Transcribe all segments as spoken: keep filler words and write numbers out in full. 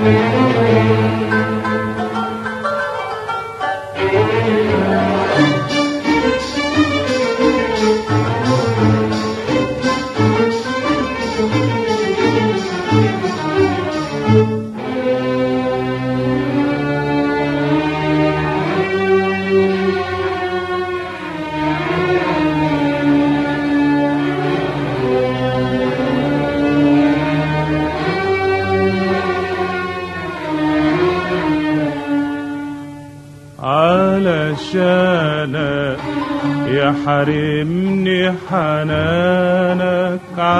علشانك يا حرمني حنانك،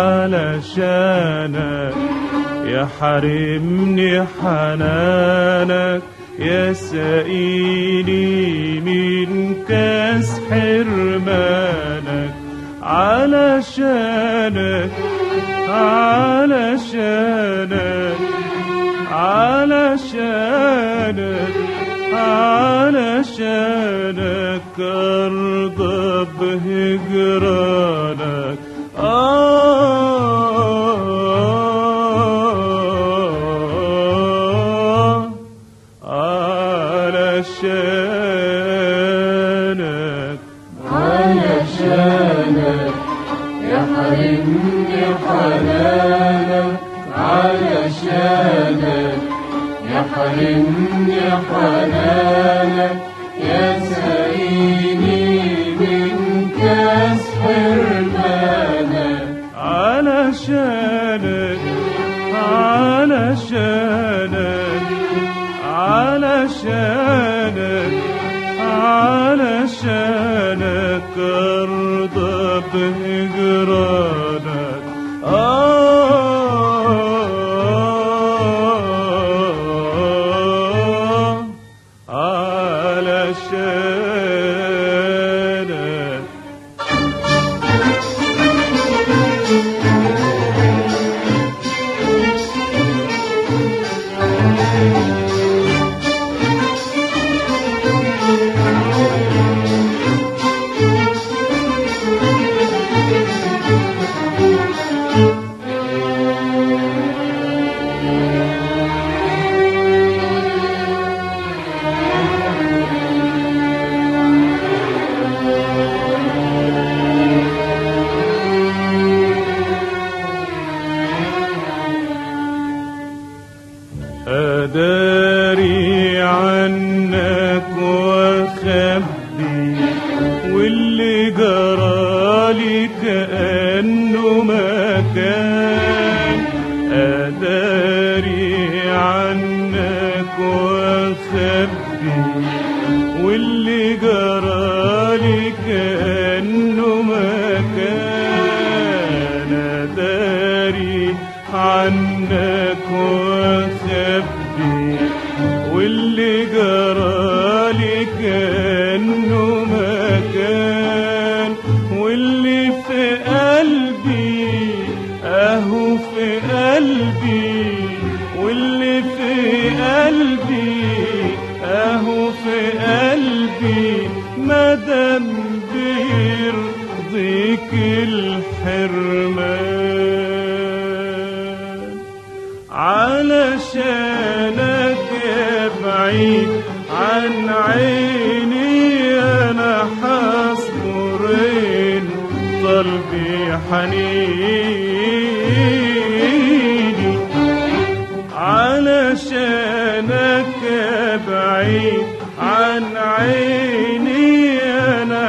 علشانك يا حرمني حنانك، يا سقيني من كاس حرمانك. علشانك علشانك علشانك علشانك أرضى بهجرانك. آه علشانك علشانك يا حرمني حنانك، علشانك يا حرمني حنانك، يا سقيني من كاس حرمانك. علشانك علشانك علشانك علشانك أرضى بهجرانك. آه علشانك أداري عنك وأخبي، واللي جرالي كأنه ما كان. أداري عنك وأخبي، واللي جرالي كأنه ما كان. أداري عنك وأخبي، واللي جرالي كأنه ما كان. واللي في قلبي أهو في قلبي، واللي في قلبي أهو في قلبي، مادام بيرضيك الحرمان. علشانك يا بعيد عن عيني أنا حصبرين قلبي حنيني. علشانك يا بعيد عن عيني أنا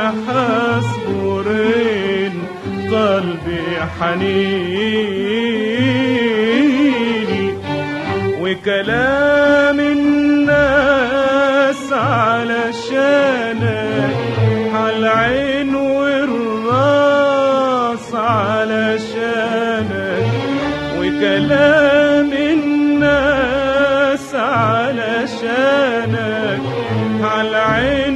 حصبرين قلبي حنيني. وكلام الناس علشانك، عالعين والراس علشانك. وكلام الناس علشانك، عالعين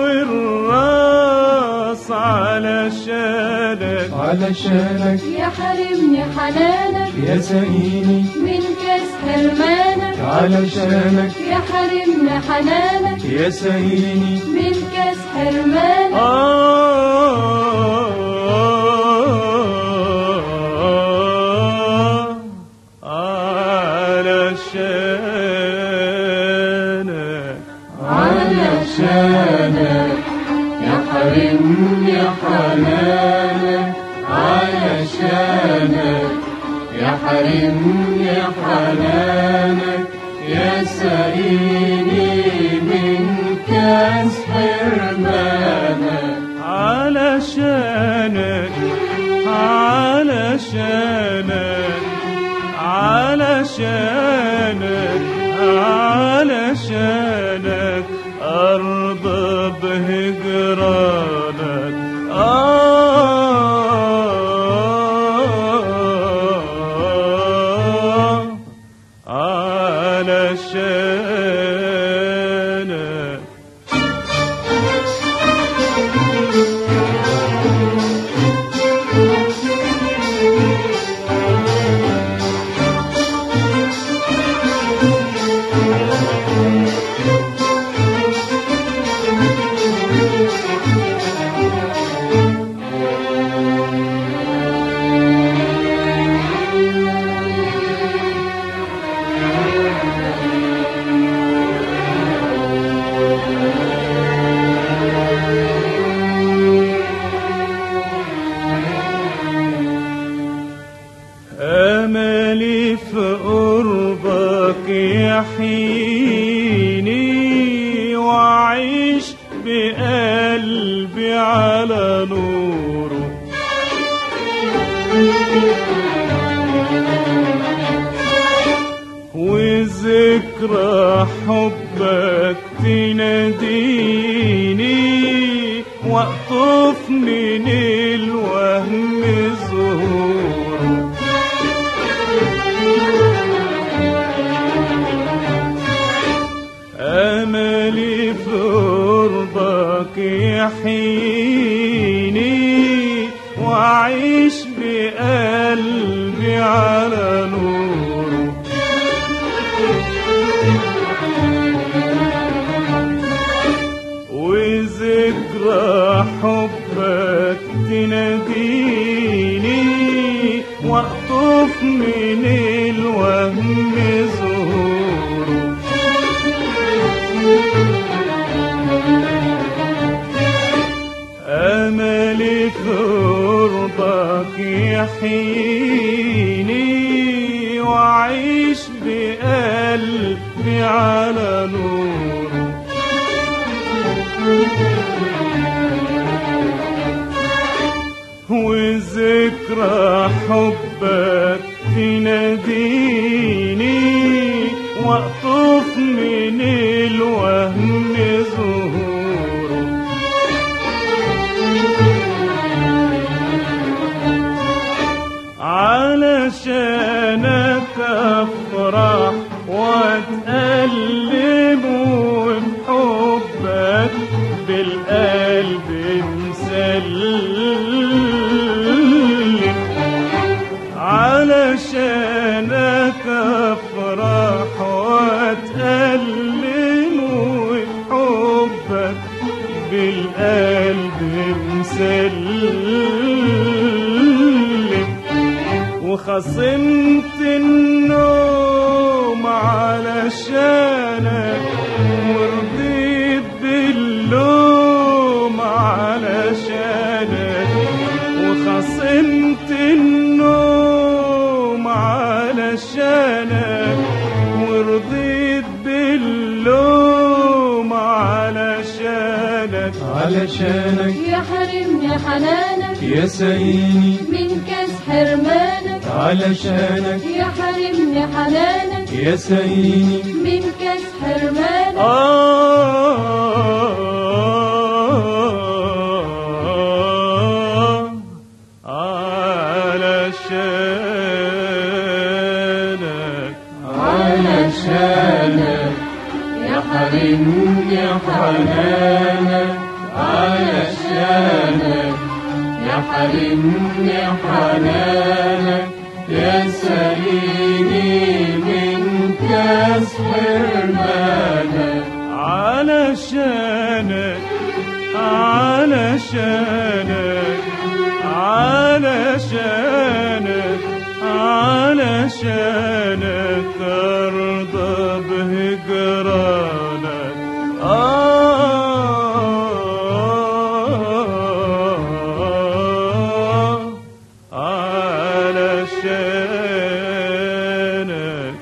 والراس علشانك. علشانك يا حرمني حنانك، يا سقيني من كاس حرمانك. علشانك يا حرمني حنانك، يا سقيني من كاس حرمانك. آه علشانك علشانك علشانك يا حرمني حنانك، علشانك يا حرمني حنانك، يا سقيني من كاس حرمانك. علشانك علشانك علشانك علشانك أرضى بهجرانك. آه علشانك. أملي في قربك يحييني، وأعيش بقلبي على نوره. وذكرى حبك تناديني، واقطف من الوهم زهوره. أملي في قربك يحييني، وأعيش بقلبي على نوره. وذكرى حبك تناديني، واقطف من الوهم زهوره. أملي في قربك يحييني، وأعيش بقلبي على نوره. وذكرى حبك تناديني، واقطف من الوهم زهوره. علشانك أفرح وأتألم، وبحبك بالقلب مسلم. علشانك أفرح وأتألم، وبحبك بالقلب مسلم. وخصمت النوم علشانك، ورضيت باللوم علشانك. وخصمت النوم علشانك، ورضيت باللوم علشانك. علشانك يا حرمني حنانك، يا سقيني من كاس حرمانك. علشانك يا حرمني حنانك، يا سقيني من كاس حرمانك. آه علشانك علشانك يا حرمني حنانك، علشانك يا حرمني حنانك، يا سقيني من كاس حرمانك. علشانك علشانك علشانك علشانك أرضى بهجرانك آه علشانك.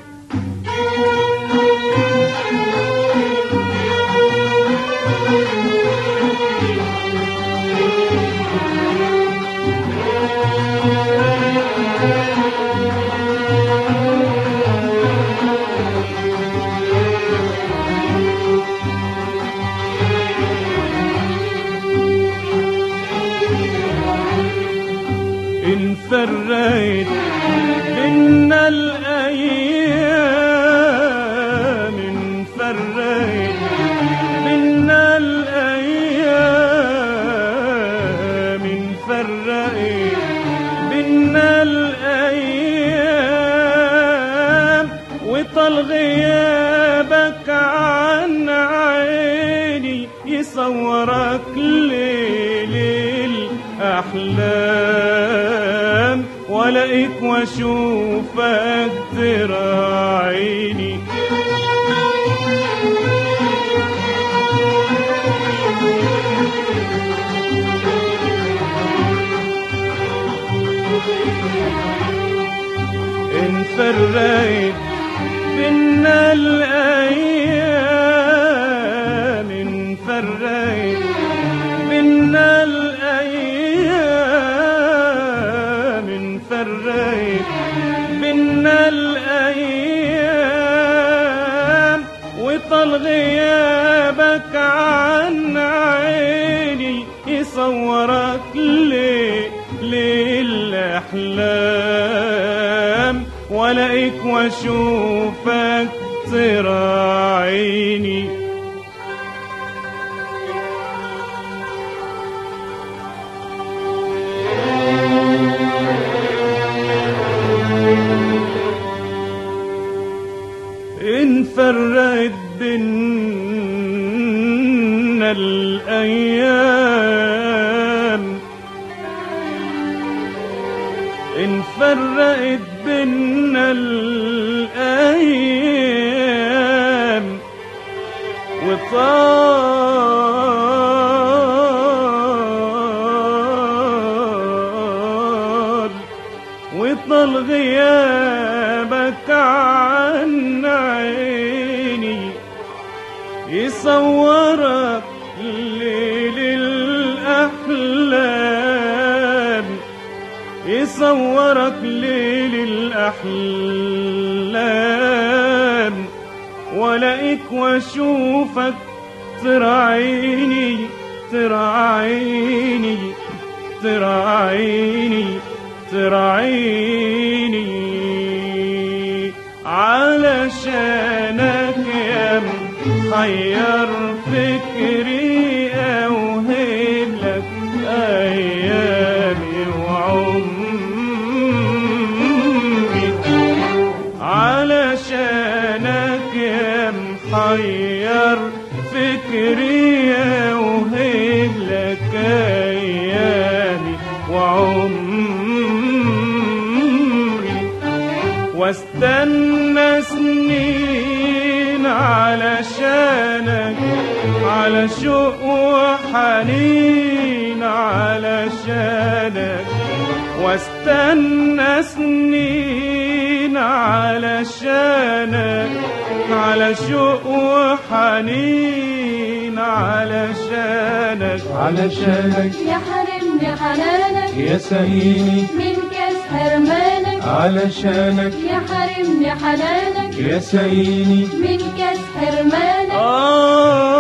إن فرقت بينا الأيام، إن فرقت بينا الأيام، إن فرقت بينا الأيام، وطال غيابك عن عيني يصورك ليل الأحلام، ولاقيك واشوفك تراعيني. إن فرقت بينا الأيام، إن فرقت بينا الأيام، إن فرقت بينا الأيام، وطال غيابك عن عيني يصورك ليه للأحلام، ولاقيك واشوفك تراعيني. إن فرقت بينا الأيام، إن فرقت بينا الأيام، وطال وطال غيابك عن عيني يصورك ليل الأحلام، يصورك ليل الأحلام، ولاقيك واشوفك تراعيني تراعيني تراعيني تراعيني. علشانك يا محير فكري أوهب لك أيامي وعمري. علشانك يا محير فكري أوهب لك أيامي وعمري، واستنى سنين علشانك، على شوق وحنين علشانك، واستنى سنين علشانك، على شوق وحنين علشانك. علشانك يا حرمني حنانك يا سهيني من كاس حرمانك، علشانك يا حرمني حنانك يا سهيني من كاس حرمانك. آه